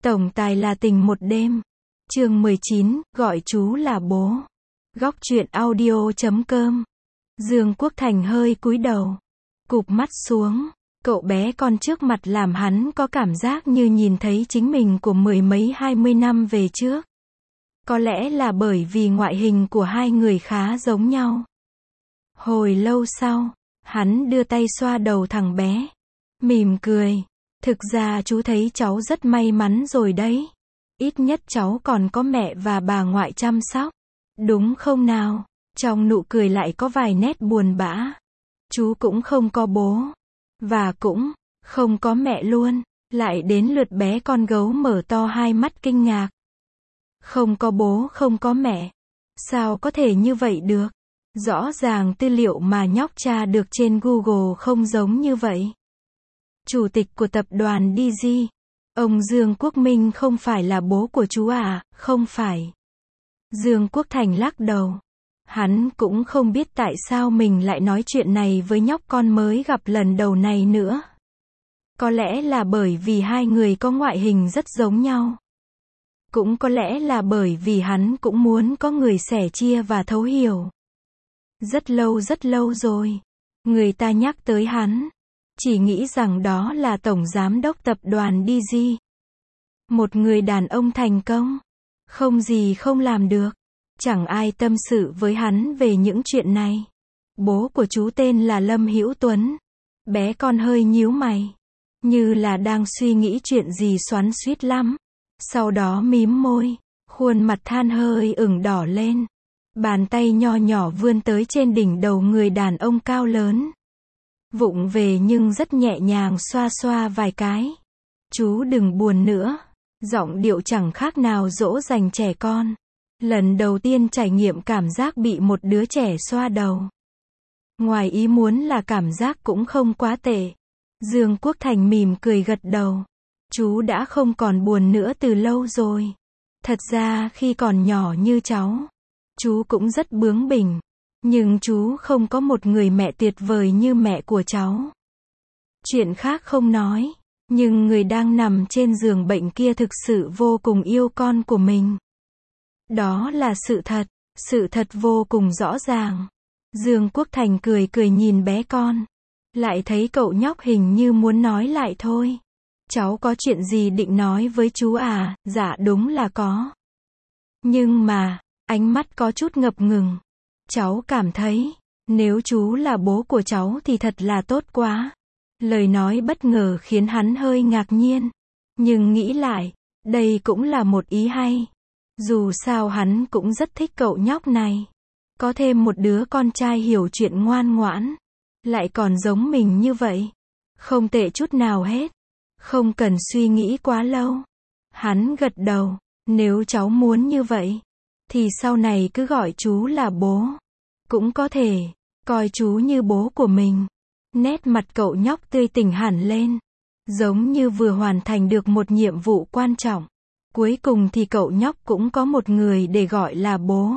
Tổng tài là tình một đêm. Chương 19, gọi chú là bố. Góc truyện audio.com. Dương Quốc Thành hơi cúi đầu, cụp mắt xuống. Cậu bé con trước mặt làm hắn có cảm giác như nhìn thấy chính mình của mười mấy 20 năm về trước. Có lẽ là bởi vì ngoại hình của hai người khá giống nhau. Hồi lâu sau, hắn đưa tay xoa đầu thằng bé, mỉm cười. Thực ra chú thấy cháu rất may mắn rồi đấy. Ít nhất cháu còn có mẹ và bà ngoại chăm sóc. Đúng không nào? Trong nụ cười lại có vài nét buồn bã. Chú cũng không có bố. Và cũng không có mẹ luôn. Lại đến lượt bé con gấu mở to hai mắt kinh ngạc. Không có bố, không có mẹ. Sao có thể như vậy được? Rõ ràng tư liệu mà nhóc tra được trên Google không giống như vậy. Chủ tịch của tập đoàn DG, ông Dương Quốc Minh không phải là bố của chú à? Không phải. Dương Quốc Thành lắc đầu. Hắn cũng không biết tại sao mình lại nói chuyện này với nhóc con mới gặp lần đầu này nữa. Có lẽ là bởi vì hai người có ngoại hình rất giống nhau. Cũng có lẽ là bởi vì hắn cũng muốn có người sẻ chia và thấu hiểu. Rất lâu rồi, người ta nhắc tới hắn, chỉ nghĩ rằng đó là tổng giám đốc tập đoàn DG. Một người đàn ông thành công, không gì không làm được. Chẳng ai tâm sự với hắn về những chuyện này. Bố của chú tên là Lâm Hữu Tuấn. Bé con hơi nhíu mày, như là đang suy nghĩ chuyện gì xoắn xuýt lắm. Sau đó mím môi, khuôn mặt than hơi ửng đỏ lên. Bàn tay nho nhỏ vươn tới trên đỉnh đầu người đàn ông cao lớn. Vụng về nhưng rất nhẹ nhàng xoa xoa vài cái. Chú đừng buồn nữa. Giọng điệu chẳng khác nào dỗ dành trẻ con. Lần đầu tiên trải nghiệm cảm giác bị một đứa trẻ xoa đầu. Ngoài ý muốn là cảm giác cũng không quá tệ. Dương Quốc Thành mỉm cười gật đầu. Chú đã không còn buồn nữa từ lâu rồi. Thật ra khi còn nhỏ như cháu, chú cũng rất bướng bỉnh. Nhưng chú không có một người mẹ tuyệt vời như mẹ của cháu. Chuyện khác không nói, nhưng người đang nằm trên giường bệnh kia thực sự vô cùng yêu con của mình. Đó là sự thật vô cùng rõ ràng. Dương Quốc Thành cười cười nhìn bé con. Lại thấy cậu nhóc hình như muốn nói lại thôi. Cháu có chuyện gì định nói với chú à? Dạ đúng là có. Nhưng mà, ánh mắt có chút ngập ngừng. Cháu cảm thấy, nếu chú là bố của cháu thì thật là tốt quá. Lời nói bất ngờ khiến hắn hơi ngạc nhiên. Nhưng nghĩ lại, đây cũng là một ý hay. Dù sao hắn cũng rất thích cậu nhóc này. Có thêm một đứa con trai hiểu chuyện ngoan ngoãn. Lại còn giống mình như vậy. Không tệ chút nào hết. Không cần suy nghĩ quá lâu. Hắn gật đầu. Nếu cháu muốn như vậy, thì sau này cứ gọi chú là bố. Cũng có thể, coi chú như bố của mình. Nét mặt cậu nhóc tươi tỉnh hẳn lên. Giống như vừa hoàn thành được một nhiệm vụ quan trọng. Cuối cùng thì cậu nhóc cũng có một người để gọi là bố.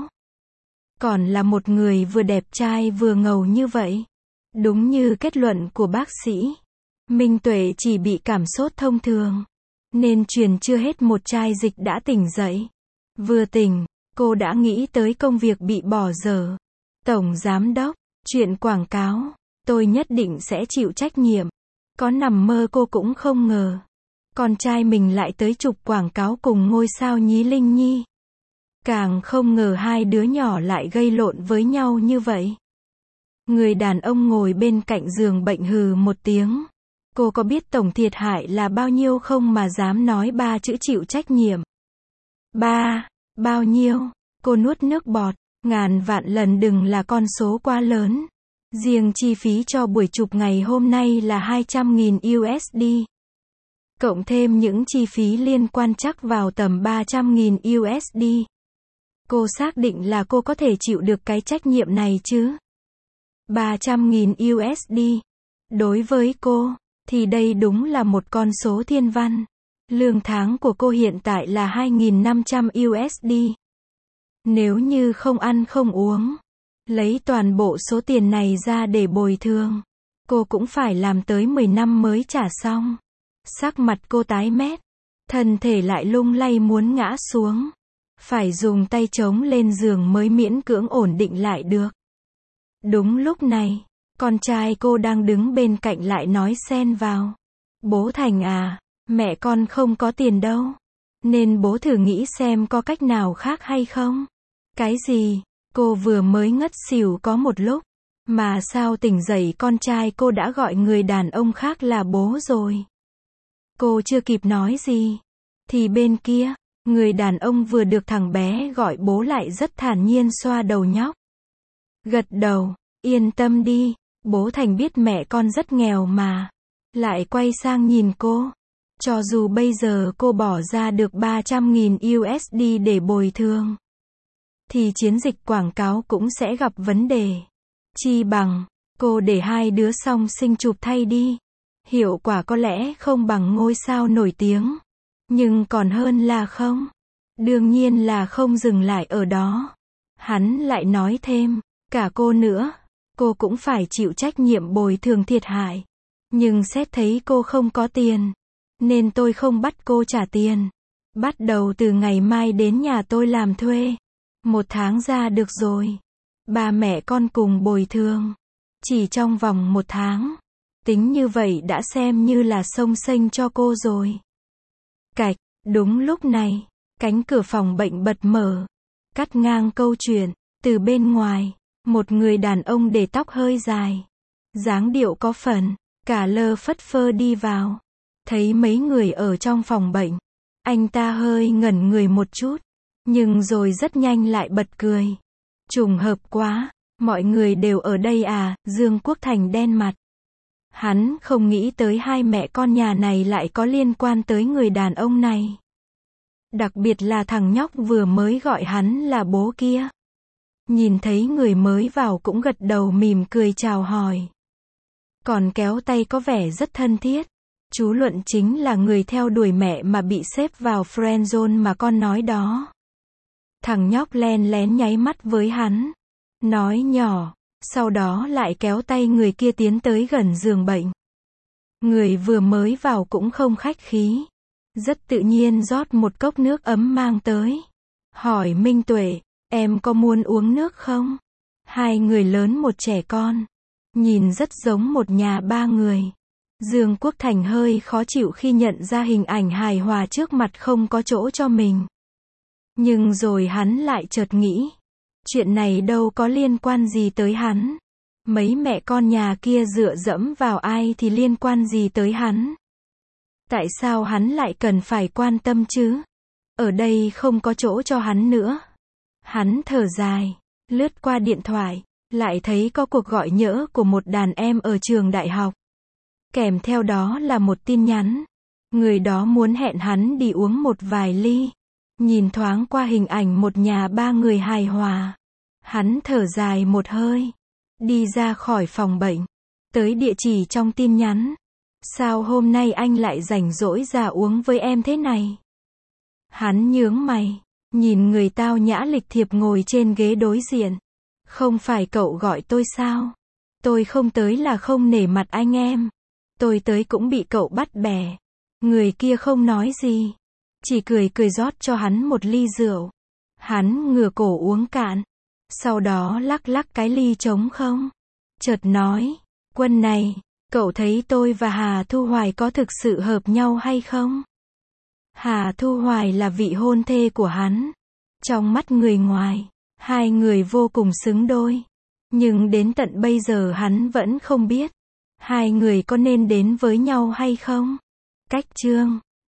Còn là một người vừa đẹp trai vừa ngầu như vậy. Đúng như kết luận của bác sĩ. Minh Tuệ chỉ bị cảm sốt thông thường. Nên truyền chưa hết một chai dịch đã tỉnh dậy. Vừa tỉnh, cô đã nghĩ tới công việc bị bỏ dở. Tổng giám đốc, chuyện quảng cáo, tôi nhất định sẽ chịu trách nhiệm. Có nằm mơ cô cũng không ngờ. Con trai mình lại tới chụp quảng cáo cùng ngôi sao Nhí Linh Nhi. Càng không ngờ hai đứa nhỏ lại gây lộn với nhau như vậy. Người đàn ông ngồi bên cạnh giường bệnh hừ một tiếng. Cô có biết tổng thiệt hại là bao nhiêu không mà dám nói ba chữ chịu trách nhiệm? Bao nhiêu? Cô nuốt nước bọt. Ngàn vạn lần đừng là con số quá lớn. Riêng chi phí cho buổi chụp ngày hôm nay là 200.000 USD. Cộng thêm những chi phí liên quan chắc vào tầm 300.000 USD. Cô xác định là cô có thể chịu được cái trách nhiệm này chứ? 300.000 USD. Đối với cô, thì đây đúng là một con số thiên văn. Lương tháng của cô hiện tại là 2.500 USD. Nếu như không ăn không uống, lấy toàn bộ số tiền này ra để bồi thường, cô cũng phải làm tới 10 năm mới trả xong. Sắc mặt cô tái mét. Thân thể lại lung lay muốn ngã xuống. Phải dùng tay chống lên giường mới miễn cưỡng ổn định lại được. Đúng lúc này, con trai cô đang đứng bên cạnh lại nói xen vào. Bố Thành à, mẹ con không có tiền đâu. Nên bố thử nghĩ xem có cách nào khác hay không. Cái gì? Cô vừa mới ngất xỉu có một lúc. Mà sao tỉnh dậy con trai cô đã gọi người đàn ông khác là bố rồi. Cô chưa kịp nói gì. Thì bên kia, người đàn ông vừa được thằng bé gọi bố lại rất thản nhiên xoa đầu nhóc. Gật đầu, yên tâm đi, bố Thành biết mẹ con rất nghèo mà. Lại quay sang nhìn cô. Cho dù bây giờ cô bỏ ra được 300.000 USD để bồi thường, thì chiến dịch quảng cáo cũng sẽ gặp vấn đề. Chi bằng, cô để hai đứa song sinh chụp thay đi. Hiệu quả có lẽ không bằng ngôi sao nổi tiếng. Nhưng còn hơn là không. Đương nhiên là không dừng lại ở đó. Hắn lại nói thêm, cả cô nữa, cô cũng phải chịu trách nhiệm bồi thường thiệt hại. Nhưng xét thấy cô không có tiền, nên tôi không bắt cô trả tiền. Bắt đầu từ ngày mai đến nhà tôi làm thuê. 1 tháng ra được rồi. Ba mẹ con cùng bồi thường. Chỉ trong vòng 1 tháng. Tính như vậy đã xem như là xông xênh cho cô rồi. Cạch, đúng lúc này, cánh cửa phòng bệnh bật mở. Cắt ngang câu chuyện, từ bên ngoài, một người đàn ông để tóc hơi dài. Dáng điệu có phần, cả lơ phất phơ đi vào. Thấy mấy người ở trong phòng bệnh. Anh ta hơi ngẩn người một chút. Nhưng rồi rất nhanh lại bật cười. Trùng hợp quá, mọi người đều ở đây à, Dương Quốc Thành đen mặt. Hắn không nghĩ tới hai mẹ con nhà này lại có liên quan tới người đàn ông này. Đặc biệt là thằng nhóc vừa mới gọi hắn là bố kia. Nhìn thấy người mới vào cũng gật đầu mỉm cười chào hỏi. Còn kéo tay có vẻ rất thân thiết. Chú Luận chính là người theo đuổi mẹ mà bị xếp vào friend zone mà con nói đó. Thằng nhóc len lén nháy mắt với hắn. Nói nhỏ. Sau đó lại kéo tay người kia tiến tới gần giường bệnh. Người vừa mới vào cũng không khách khí. Rất tự nhiên rót một cốc nước ấm mang tới. Hỏi Minh Tuệ, em có muốn uống nước không? Hai người lớn một trẻ con. Nhìn rất giống một nhà ba người. Dương Quốc Thành hơi khó chịu khi nhận ra hình ảnh hài hòa trước mặt không có chỗ cho mình. Nhưng rồi hắn lại chợt nghĩ. Chuyện này đâu có liên quan gì tới hắn. Mấy mẹ con nhà kia dựa dẫm vào ai thì liên quan gì tới hắn. Tại sao hắn lại cần phải quan tâm chứ? Ở đây không có chỗ cho hắn nữa. Hắn thở dài, lướt qua điện thoại, lại thấy có cuộc gọi nhỡ của một đàn em ở trường đại học. Kèm theo đó là một tin nhắn. Người đó muốn hẹn hắn đi uống một vài ly. Nhìn thoáng qua hình ảnh một nhà ba người hài hòa. Hắn thở dài một hơi. Đi ra khỏi phòng bệnh. Tới địa chỉ trong tin nhắn. Sao hôm nay anh lại rảnh rỗi ra uống với em thế này? Hắn nhướng mày. Nhìn người tao nhã lịch thiệp ngồi trên ghế đối diện. Không phải cậu gọi tôi sao? Tôi không tới là không nể mặt anh em. Tôi tới cũng bị cậu bắt bẻ. Người kia không nói gì. Chỉ cười cười rót cho hắn một ly rượu. Hắn ngửa cổ uống cạn. Sau đó lắc lắc cái ly trống không. Chợt nói, Quân này, cậu thấy tôi và Hà Thu Hoài có thực sự hợp nhau hay không? Hà Thu Hoài là vị hôn thê của hắn. Trong mắt người ngoài, hai người vô cùng xứng đôi. Nhưng đến tận bây giờ hắn vẫn không biết. Hai người có nên đến với nhau hay không? Cách chương